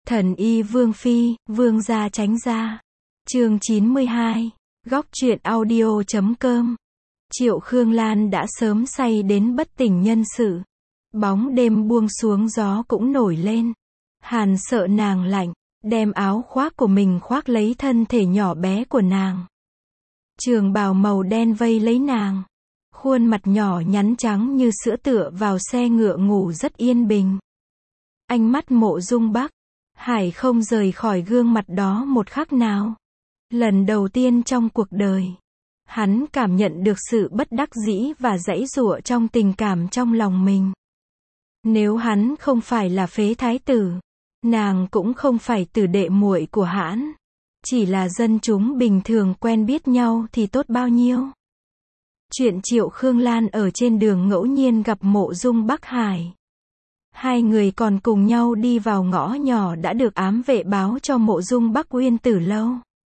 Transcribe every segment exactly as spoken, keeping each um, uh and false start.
Thần y Vương Phi, Vương gia tránh ra. Chương chín mươi hai. Góc truyện audio chấm com. Triệu Khương Lan đã sớm say đến bất tỉnh nhân sự. Bóng đêm buông xuống, gió cũng nổi lên. Hàn sợ nàng lạnh, đem áo khoác của mình khoác lấy thân thể nhỏ bé của nàng. Trường bào màu đen vây lấy nàng. Khuôn mặt nhỏ nhắn trắng như sữa tựa vào xe ngựa ngủ rất yên bình. Ánh mắt Mộ Dung Bắc Hải không rời khỏi gương mặt đó một khắc nào. Lần đầu tiên trong cuộc đời, hắn cảm nhận được sự bất đắc dĩ và giãy giụa trong tình cảm trong lòng mình. Nếu hắn không phải là phế thái tử, nàng cũng không phải tử đệ muội của hắn, chỉ là dân chúng bình thường quen biết nhau thì tốt bao nhiêu. Chuyện Triệu Khương Lan ở trên đường ngẫu nhiên gặp Mộ Dung Bắc Hải. Hai người còn cùng nhau đi vào ngõ nhỏ đã được ám vệ báo cho Mộ Dung Bắc Uyên từ lâu.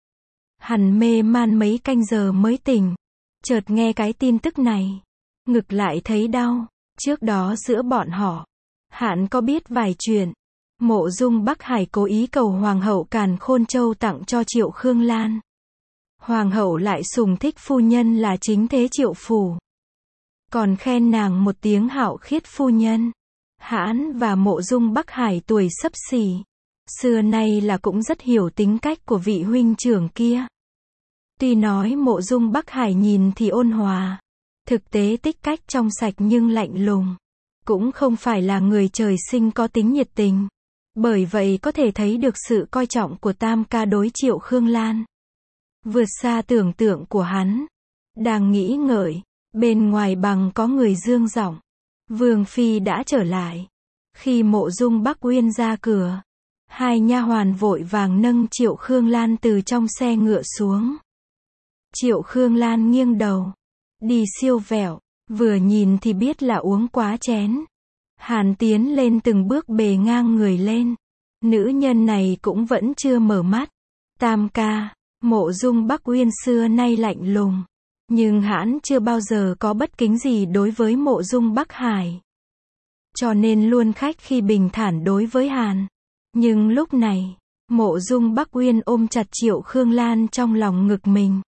Hắn mê man mấy canh giờ mới tỉnh. Chợt nghe cái tin tức này, ngực lại thấy đau. Trước đó giữa bọn họ, hắn có biết vài chuyện. Mộ Dung Bắc Hải cố ý cầu Hoàng hậu Càn Khôn Châu tặng cho Triệu Khương Lan. Hoàng hậu lại sủng thích phu nhân là chính thế Triệu Phủ, còn khen nàng một tiếng hạo khiết phu nhân. Hãn và Mộ Dung Bắc Hải tuổi xấp xỉ, xưa nay là cũng rất hiểu tính cách của vị huynh trưởng kia. Tuy nói Mộ Dung Bắc Hải nhìn thì ôn hòa, thực tế tích cách trong sạch nhưng lạnh lùng, cũng không phải là người trời sinh có tính nhiệt tình. Bởi vậy có thể thấy được sự coi trọng của Tam ca đối Triệu Khương Lan vượt xa tưởng tượng của hắn. Đang nghĩ ngợi, bên ngoài bằng có người dương giọng. Vương Phi đã trở lại. Khi Mộ Dung Bắc Uyên ra cửa, hai nha hoàn vội vàng nâng Triệu Khương Lan từ trong xe ngựa xuống. Triệu Khương Lan nghiêng đầu, đi siêu vẹo, vừa nhìn thì biết là uống quá chén. Hàn tiến lên từng bước bề ngang người lên. Nữ nhân này cũng vẫn chưa mở mắt. Tam ca, Mộ Dung Bắc Uyên xưa nay lạnh lùng, nhưng hắn chưa bao giờ có bất kính gì đối với Mộ Dung Bắc Hải, cho nên luôn khách khi bình thản đối với Hàn. Nhưng lúc này, Mộ Dung Bắc Uyên ôm chặt Triệu Khương Lan trong lòng ngực mình,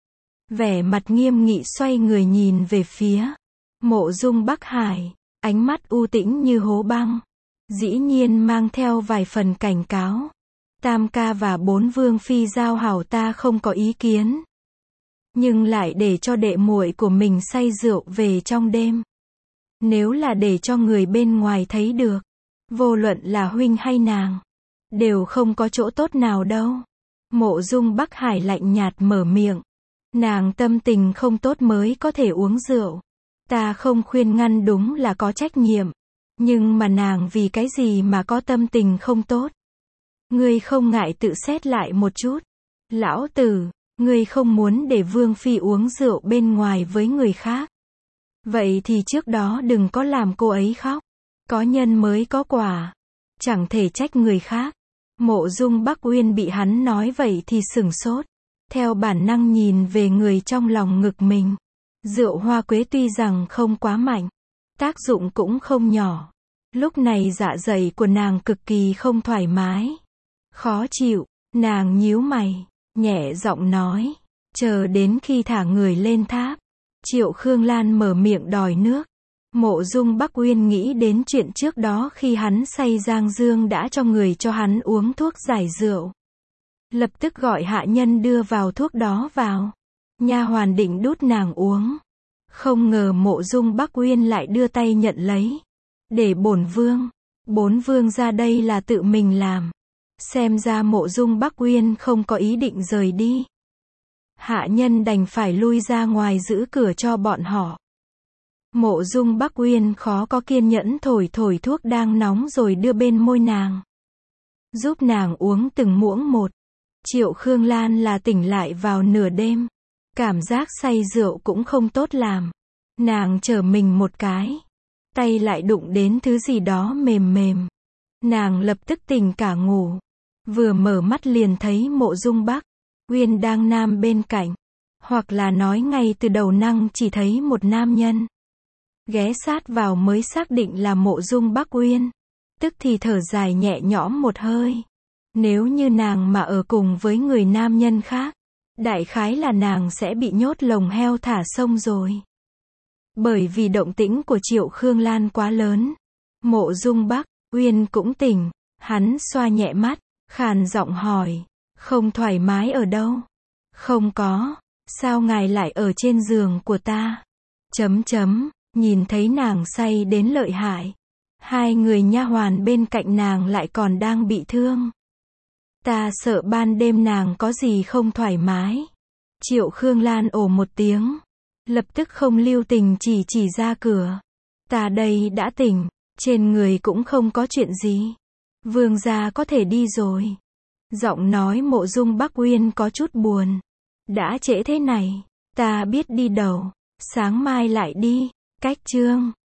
vẻ mặt nghiêm nghị xoay người nhìn về phía Mộ Dung Bắc Hải, ánh mắt u tĩnh như hố băng, dĩ nhiên mang theo vài phần cảnh cáo. Tam ca và bốn vương phi giao hảo ta không có ý kiến, nhưng lại để cho đệ muội của mình say rượu về trong đêm, nếu là để cho người bên ngoài thấy được, vô luận là huynh hay nàng, đều không có chỗ tốt nào đâu. Mộ Dung Bắc Hải lạnh nhạt mở miệng, nàng tâm tình không tốt mới có thể uống rượu, ta không khuyên ngăn đúng là có trách nhiệm, nhưng mà nàng vì cái gì mà có tâm tình không tốt? Ngươi không ngại tự xét lại một chút. Lão tử, ngươi không muốn để Vương Phi uống rượu bên ngoài với người khác, vậy thì trước đó đừng có làm cô ấy khóc. Có nhân mới có quả, chẳng thể trách người khác. Mộ Dung Bắc Uyên bị hắn nói vậy thì sửng sốt, theo bản năng nhìn về người trong lòng ngực mình. Rượu hoa quế tuy rằng không quá mạnh, tác dụng cũng không nhỏ. Lúc này dạ dày của nàng cực kỳ không thoải mái, khó chịu. Nàng nhíu mày, nhẹ giọng nói, chờ đến khi thả người lên tháp. Triệu Khương Lan mở miệng đòi nước. Mộ Dung Bắc Uyên nghĩ đến chuyện trước đó khi hắn say Giang Dương đã cho người cho hắn uống thuốc giải rượu, lập tức gọi hạ nhân đưa vào thuốc đó vào. Nha hoàn định đút nàng uống, không ngờ Mộ Dung Bắc Uyên lại đưa tay nhận lấy. Để bổn vương, bốn vương ra đây là tự mình làm. Xem ra Mộ Dung Bắc Uyên không có ý định rời đi. Hạ nhân đành phải lui ra ngoài giữ cửa cho bọn họ. Mộ Dung Bắc Uyên khó có kiên nhẫn thổi thổi thuốc đang nóng rồi đưa bên môi nàng, giúp nàng uống từng muỗng một. Triệu Khương Lan là tỉnh lại vào nửa đêm, cảm giác say rượu cũng không tốt làm. Nàng trở mình một cái, tay lại đụng đến thứ gì đó mềm mềm. Nàng lập tức tỉnh cả ngủ, vừa mở mắt liền thấy Mộ Dung Bắc Uyên đang nam bên cạnh, hoặc là nói ngay từ đầu năng chỉ thấy một nam nhân. Ghé sát vào mới xác định là Mộ Dung Bắc Uyên, tức thì thở dài nhẹ nhõm một hơi. Nếu như nàng mà ở cùng với người nam nhân khác, đại khái là nàng sẽ bị nhốt lồng heo thả sông rồi. Bởi vì động tĩnh của Triệu Khương Lan quá lớn. Mộ Dung Bắc Uyên cũng tỉnh, hắn xoa nhẹ mắt, khàn giọng hỏi, không thoải mái ở đâu? Không có, sao ngài lại ở trên giường của ta? Chấm chấm, nhìn thấy nàng say đến lợi hại. Hai người nha hoàn bên cạnh nàng lại còn đang bị thương. Ta sợ ban đêm nàng có gì không thoải mái. Triệu Khương Lan ồ một tiếng, lập tức không lưu tình chỉ chỉ ra cửa. Ta đây đã tỉnh, trên người cũng không có chuyện gì. Vương gia có thể đi rồi. Giọng nói Mộ Dung Bắc Uyên có chút buồn. Đã trễ thế này, ta biết đi đâu, sáng mai lại đi. Cách chương